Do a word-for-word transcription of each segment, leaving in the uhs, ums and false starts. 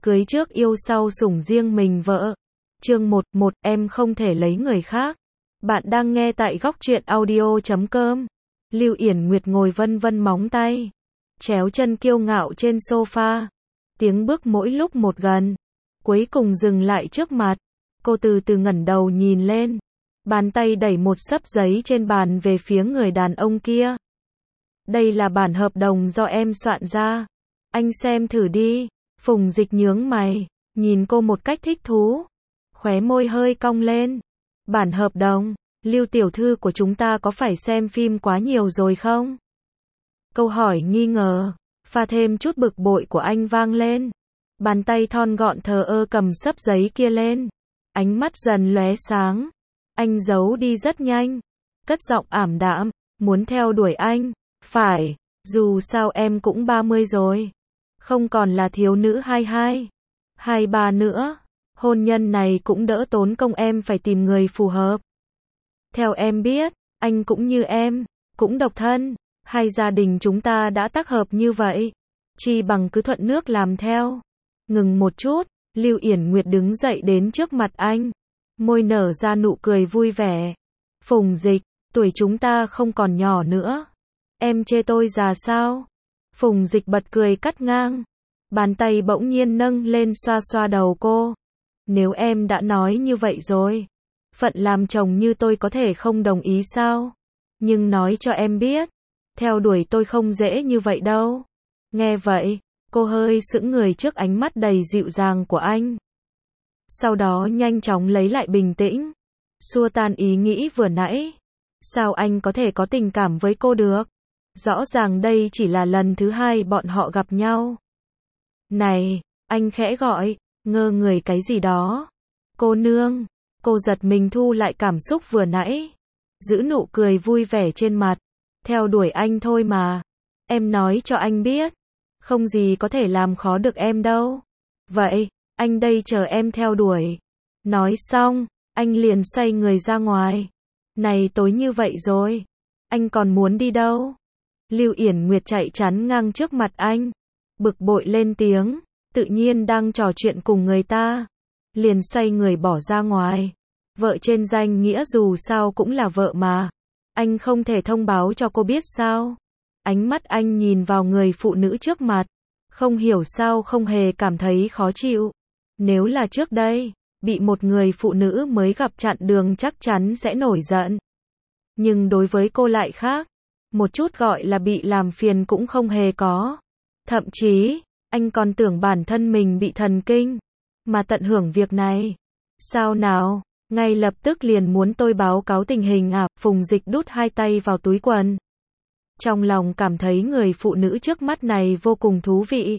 Cưới trước yêu sau sủng riêng mình vợ. Chương một, một em không thể lấy người khác. Bạn đang nghe tại góc truyện audio chấm com. Lưu Yển Nguyệt ngồi vân vân móng tay, chéo chân kiêu ngạo trên sofa. Tiếng bước mỗi lúc một gần, cuối cùng dừng lại trước mặt. Cô từ từ ngẩng đầu nhìn lên, bàn tay đẩy một xấp giấy trên bàn về phía người đàn ông kia. Đây là bản hợp đồng do em soạn ra. Anh xem thử đi. Phùng Dịch nhướng mày, nhìn cô một cách thích thú, khóe môi hơi cong lên. Bản hợp đồng, Lưu tiểu thư của chúng ta có phải xem phim quá nhiều rồi không? Câu hỏi nghi ngờ, pha thêm chút bực bội của anh vang lên. Bàn tay thon gọn thờ ơ cầm xấp giấy kia lên, ánh mắt dần lóe sáng. Anh giấu đi rất nhanh, cất giọng ảm đạm, muốn theo đuổi anh, phải, dù sao em cũng ba mươi rồi. Không còn là thiếu nữ hai hai, hai ba nữa. Hôn nhân này cũng đỡ tốn công em phải tìm người phù hợp. Theo em biết, anh cũng như em, cũng độc thân. Hai gia đình chúng ta đã tác hợp như vậy, chi bằng cứ thuận nước làm theo. Ngừng một chút, Lưu Yển Nguyệt đứng dậy đến trước mặt anh, môi nở ra nụ cười vui vẻ. Phùng Dịch, tuổi chúng ta không còn nhỏ nữa. Em chê tôi già sao? Phùng Dịch bật cười cắt ngang, bàn tay bỗng nhiên nâng lên xoa xoa đầu cô. Nếu em đã nói như vậy rồi, phận làm chồng như tôi có thể không đồng ý sao? Nhưng nói cho em biết, theo đuổi tôi không dễ như vậy đâu. Nghe vậy, cô hơi sững người trước ánh mắt đầy dịu dàng của anh. Sau đó nhanh chóng lấy lại bình tĩnh, xua tan ý nghĩ vừa nãy. Sao anh có thể có tình cảm với cô được? Rõ ràng đây chỉ là lần thứ hai bọn họ gặp nhau. Này, anh khẽ gọi, ngơ người cái gì đó. Cô nương, cô giật mình thu lại cảm xúc vừa nãy, giữ nụ cười vui vẻ trên mặt. Theo đuổi anh thôi mà. Em nói cho anh biết, không gì có thể làm khó được em đâu. Vậy, anh đây chờ em theo đuổi. Nói xong, anh liền xoay người ra ngoài. Này tối như vậy rồi, anh còn muốn đi đâu? Lưu Yển Nguyệt chạy chắn ngang trước mặt anh, bực bội lên tiếng, tự nhiên đang trò chuyện cùng người ta, liền xoay người bỏ ra ngoài. Vợ trên danh nghĩa dù sao cũng là vợ mà, anh không thể thông báo cho cô biết sao? Ánh mắt anh nhìn vào người phụ nữ trước mặt, không hiểu sao không hề cảm thấy khó chịu. Nếu là trước đây, bị một người phụ nữ mới gặp chặn đường chắc chắn sẽ nổi giận. Nhưng đối với cô lại khác. Một chút gọi là bị làm phiền cũng không hề có. Thậm chí, anh còn tưởng bản thân mình bị thần kinh, mà tận hưởng việc này. Sao nào, ngay lập tức liền muốn tôi báo cáo tình hình à? Phùng Dịch đút hai tay vào túi quần. Trong lòng cảm thấy người phụ nữ trước mắt này vô cùng thú vị.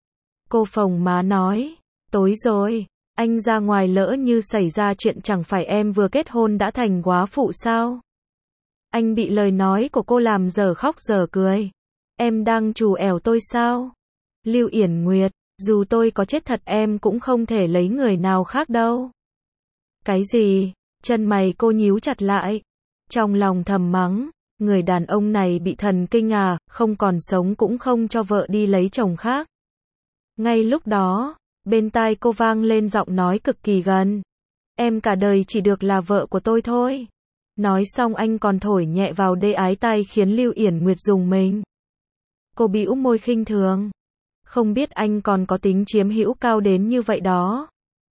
Cô phồng má nói, tối rồi, anh ra ngoài lỡ như xảy ra chuyện chẳng phải em vừa kết hôn đã thành góa phụ sao? Anh bị lời nói của cô làm dở khóc dở cười. Em đang trù ẻo tôi sao? Lưu Yển Nguyệt, dù tôi có chết thật em cũng không thể lấy người nào khác đâu. Cái gì? Chân mày cô nhíu chặt lại. Trong lòng thầm mắng, người đàn ông này bị thần kinh à, không còn sống cũng không cho vợ đi lấy chồng khác. Ngay lúc đó, bên tai cô vang lên giọng nói cực kỳ gần. Em cả đời chỉ được là vợ của tôi thôi. Nói xong anh còn thổi nhẹ vào đê ái tai khiến Lưu Yển Nguyệt rùng mình. Cô bĩu môi khinh thường. Không biết anh còn có tính chiếm hữu cao đến như vậy đó.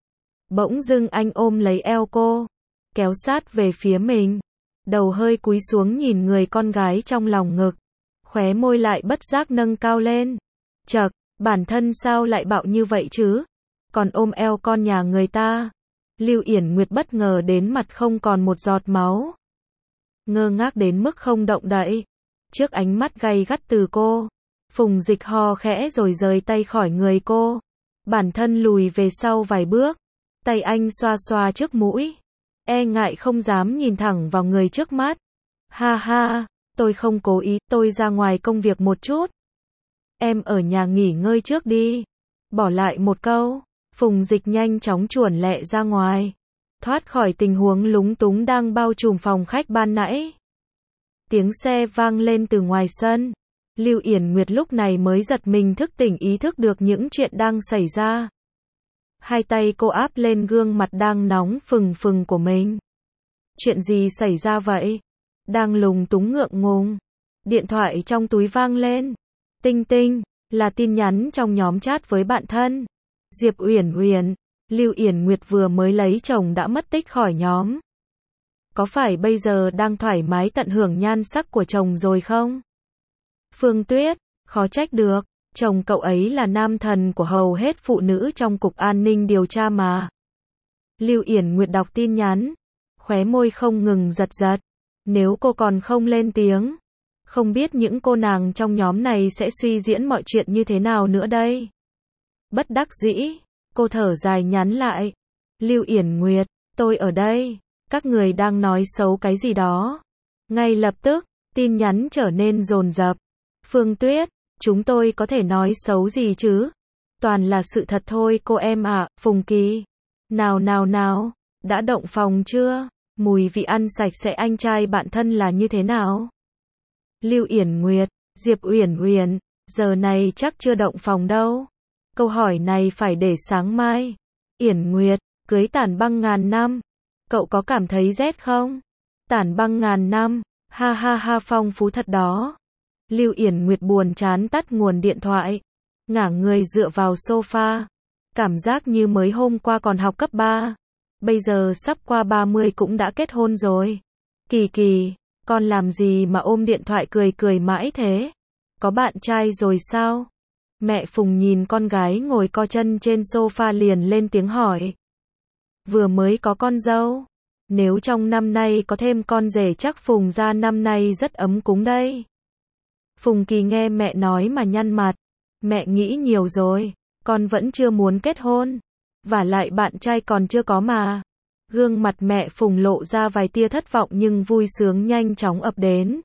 Bỗng dưng anh ôm lấy eo cô, kéo sát về phía mình. Đầu hơi cúi xuống nhìn người con gái trong lòng ngực. Khóe môi lại bất giác nâng cao lên. Chậc, bản thân sao lại bạo như vậy chứ? Còn ôm eo con nhà người ta. Lưu Yển Nguyệt bất ngờ đến mặt không còn một giọt máu. Ngơ ngác đến mức không động đậy. Trước ánh mắt gay gắt từ cô, Phùng Dịch ho khẽ rồi rời tay khỏi người cô. Bản thân lùi về sau vài bước. Tay anh xoa xoa trước mũi. E ngại không dám nhìn thẳng vào người trước mắt. Ha ha, tôi không cố ý, tôi ra ngoài công việc một chút. Em ở nhà nghỉ ngơi trước đi. Bỏ lại một câu, Phùng Dịch nhanh chóng chuồn lẹ ra ngoài, thoát khỏi tình huống lúng túng đang bao trùm phòng khách ban nãy. Tiếng xe vang lên từ ngoài sân. Lưu Yển Nguyệt lúc này mới giật mình thức tỉnh ý thức được những chuyện đang xảy ra. Hai tay cô áp lên gương mặt đang nóng phừng phừng của mình. Chuyện gì xảy ra vậy? Đang lúng túng ngượng ngùng. Điện thoại trong túi vang lên. Tinh tinh, là tin nhắn trong nhóm chat với bạn thân. Diệp Uyển Uyển, Lưu Yển Nguyệt vừa mới lấy chồng đã mất tích khỏi nhóm. Có phải bây giờ đang thoải mái tận hưởng nhan sắc của chồng rồi không? Phương Tuyết, khó trách được, chồng cậu ấy là nam thần của hầu hết phụ nữ trong cục an ninh điều tra mà. Lưu Yển Nguyệt đọc tin nhắn, khóe môi không ngừng giật giật. Nếu cô còn không lên tiếng, không biết những cô nàng trong nhóm này sẽ suy diễn mọi chuyện như thế nào nữa đây. Bất đắc dĩ, cô thở dài nhắn lại. Lưu Yển Nguyệt, tôi ở đây, các người đang nói xấu cái gì đó. Ngay lập tức, tin nhắn trở nên dồn dập. Phương Tuyết, chúng tôi có thể nói xấu gì chứ? Toàn là sự thật thôi cô em ạ. Phùng Kỳ, nào nào nào, đã động phòng chưa? Mùi vị ăn sạch sẽ anh trai bạn thân là như thế nào? Lưu Yển Nguyệt, Diệp Uyển Uyển, giờ này chắc chưa động phòng đâu. Câu hỏi này phải để sáng mai. Yển Nguyệt, cưới Tản Băng ngàn năm. Cậu có cảm thấy rét không? Tản Băng ngàn năm, ha ha ha phong phú thật đó. Lưu Yển Nguyệt buồn chán tắt nguồn điện thoại. Ngả người dựa vào sofa. Cảm giác như mới hôm qua còn học cấp ba. Bây giờ sắp qua ba mươi cũng đã kết hôn rồi. Kỳ kỳ, con làm gì mà ôm điện thoại cười cười mãi thế? Có bạn trai rồi sao? Mẹ Phùng nhìn con gái ngồi co chân trên sofa liền lên tiếng hỏi. Vừa mới có con dâu. Nếu trong năm nay có thêm con rể chắc Phùng gia năm nay rất ấm cúng đây. Phùng Kỳ nghe mẹ nói mà nhăn mặt. Mẹ nghĩ nhiều rồi, con vẫn chưa muốn kết hôn. Vả lại bạn trai còn chưa có mà. Gương mặt mẹ Phùng lộ ra vài tia thất vọng nhưng vui sướng nhanh chóng ập đến.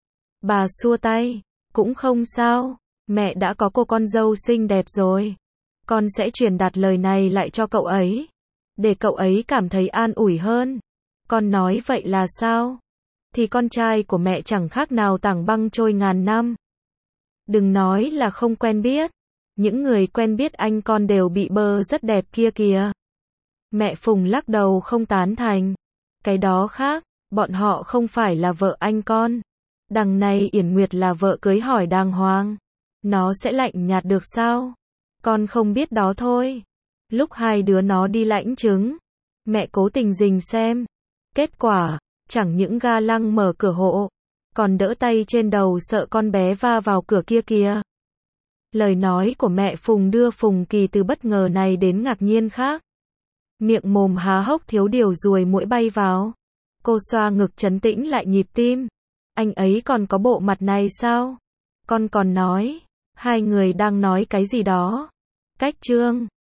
Bà xua tay, cũng không sao, mẹ đã có cô con dâu xinh đẹp rồi. Con sẽ truyền đạt lời này lại cho cậu ấy, để cậu ấy cảm thấy an ủi hơn. Con nói vậy là sao? Thì con trai của mẹ chẳng khác nào tảng băng trôi ngàn năm. Đừng nói là không quen biết. Những người quen biết anh con đều bị bơ rất đẹp kia kìa. Mẹ Phùng lắc đầu không tán thành. Cái đó khác, bọn họ không phải là vợ anh con. Đằng này Yển Nguyệt là vợ cưới hỏi đàng hoàng. Nó sẽ lạnh nhạt được sao? Con không biết đó thôi. Lúc hai đứa nó đi lãnh trứng, mẹ cố tình rình xem. Kết quả, chẳng những ga lăng mở cửa hộ, còn đỡ tay trên đầu sợ con bé va vào cửa kia kìa. Lời nói của mẹ Phùng đưa Phùng Kỳ từ bất ngờ này đến ngạc nhiên khác. Miệng mồm há hốc thiếu điều ruồi muỗi bay vào. Cô xoa ngực trấn tĩnh lại nhịp tim. Anh ấy còn có bộ mặt này sao? Con còn nói, hai người đang nói cái gì đó. Cách chương